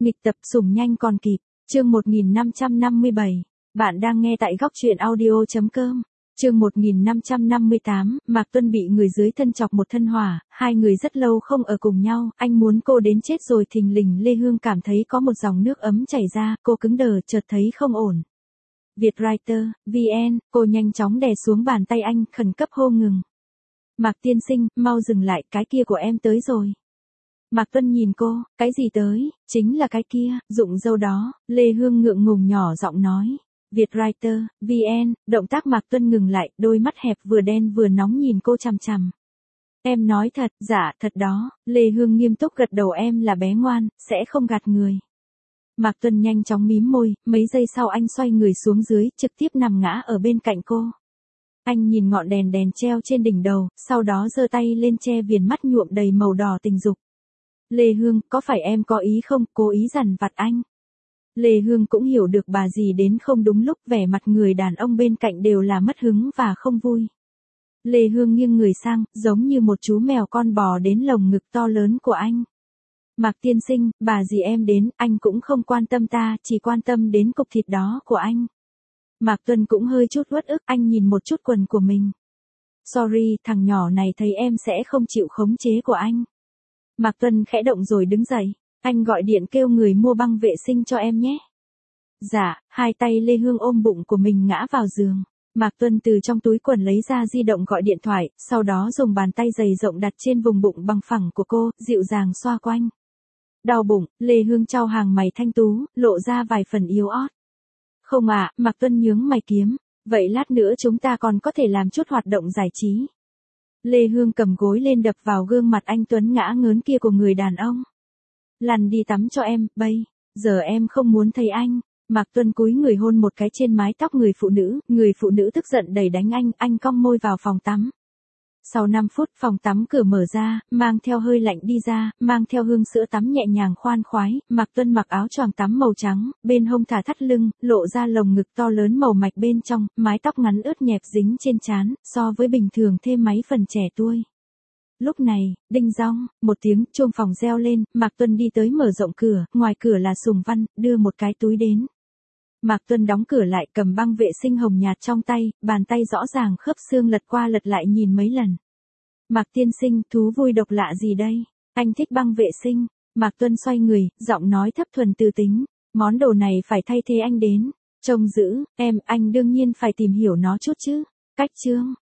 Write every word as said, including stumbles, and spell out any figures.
Nghịch tập sủng nhanh còn kịp, chương một nghìn năm trăm năm mươi bảy. Bạn đang nghe tại góc truyện audio chấm com. Chương một nghìn năm trăm năm mươi tám, Mạc Tuân bị người dưới thân chọc một thân hỏa, hai người rất lâu không ở cùng nhau, anh muốn cô đến chết rồi. Thình lình Lê Hương cảm thấy có một dòng nước ấm chảy ra, cô cứng đờ, chợt thấy không ổn. Vietwriter, vê en, cô nhanh chóng đè xuống bàn tay anh, khẩn cấp hô ngừng. Mạc tiên sinh, mau dừng lại, cái kia của em tới rồi. Mạc Tuân nhìn cô, cái gì tới, chính là cái kia, rụng râu đó. Lê Hương ngượng ngùng nhỏ giọng nói. Vietwriter, vê en, động tác Mạc Tuân ngừng lại, đôi mắt hẹp vừa đen vừa nóng nhìn cô chằm chằm. Em nói thật, dạ, thật đó. Lê Hương nghiêm túc gật đầu, em là bé ngoan, sẽ không gạt người. Mạc Tuân nhanh chóng mím môi, mấy giây sau anh xoay người xuống dưới, trực tiếp nằm ngã ở bên cạnh cô. Anh nhìn ngọn đèn đèn treo trên đỉnh đầu, sau đó giơ tay lên che viền mắt nhuộm đầy màu đỏ tình dục. Lê Hương, có phải em có ý không, cố ý dằn vặt anh. Lê Hương cũng hiểu được bà dì đến không đúng lúc, vẻ mặt người đàn ông bên cạnh đều là mất hứng và không vui. Lê Hương nghiêng người sang, giống như một chú mèo con bò đến lồng ngực to lớn của anh. Mạc tiên sinh, bà dì em đến, anh cũng không quan tâm ta, chỉ quan tâm đến cục thịt đó của anh. Mạc Tuân cũng hơi chút uất ức, anh nhìn một chút quần của mình. Sorry, thằng nhỏ này thấy em sẽ không chịu khống chế của anh. Mạc Tuân khẽ động rồi đứng dậy. Anh gọi điện kêu người mua băng vệ sinh cho em nhé. Dạ, hai tay Lê Hương ôm bụng của mình ngã vào giường. Mạc Tuân từ trong túi quần lấy ra di động gọi điện thoại, sau đó dùng bàn tay dày rộng đặt trên vùng bụng bằng phẳng của cô, dịu dàng xoa quanh. Đau bụng, Lê Hương chau hàng mày thanh tú, lộ ra vài phần yếu ớt. Không ạ, à, Mạc Tuân nhướng mày kiếm. Vậy lát nữa chúng ta còn có thể làm chút hoạt động giải trí. Lê Hương cầm gối lên đập vào gương mặt anh tuấn ngã ngớn kia của người đàn ông. Lăn đi tắm cho em, bây giờ em không muốn thấy anh. Mạc Tuân cúi người hôn một cái trên mái tóc người phụ nữ, người phụ nữ tức giận đẩy đánh anh, anh cong môi vào phòng tắm. Sau năm phút, phòng tắm cửa mở ra, mang theo hơi lạnh đi ra, mang theo hương sữa tắm nhẹ nhàng khoan khoái. Mạc Tuân mặc áo choàng tắm màu trắng, bên hông thả thắt lưng, lộ ra lồng ngực to lớn màu mạch bên trong, mái tóc ngắn ướt nhẹp dính trên trán, so với bình thường thêm mấy phần trẻ tuổi. Lúc này, đinh dong, một tiếng chuông phòng reo lên, Mạc Tuân đi tới mở rộng cửa, ngoài cửa là Sùng Văn, đưa một cái túi đến. Mạc Tuân đóng cửa lại, cầm băng vệ sinh hồng nhạt trong tay, bàn tay rõ ràng khớp xương lật qua lật lại nhìn mấy lần. Mạc tiên sinh, thú vui độc lạ gì đây? Anh thích băng vệ sinh. Mạc Tuân xoay người, giọng nói thấp thuần tư tính. Món đồ này phải thay thế anh đến. Trông giữ, em, anh đương nhiên phải tìm hiểu nó chút chứ. Cách chương.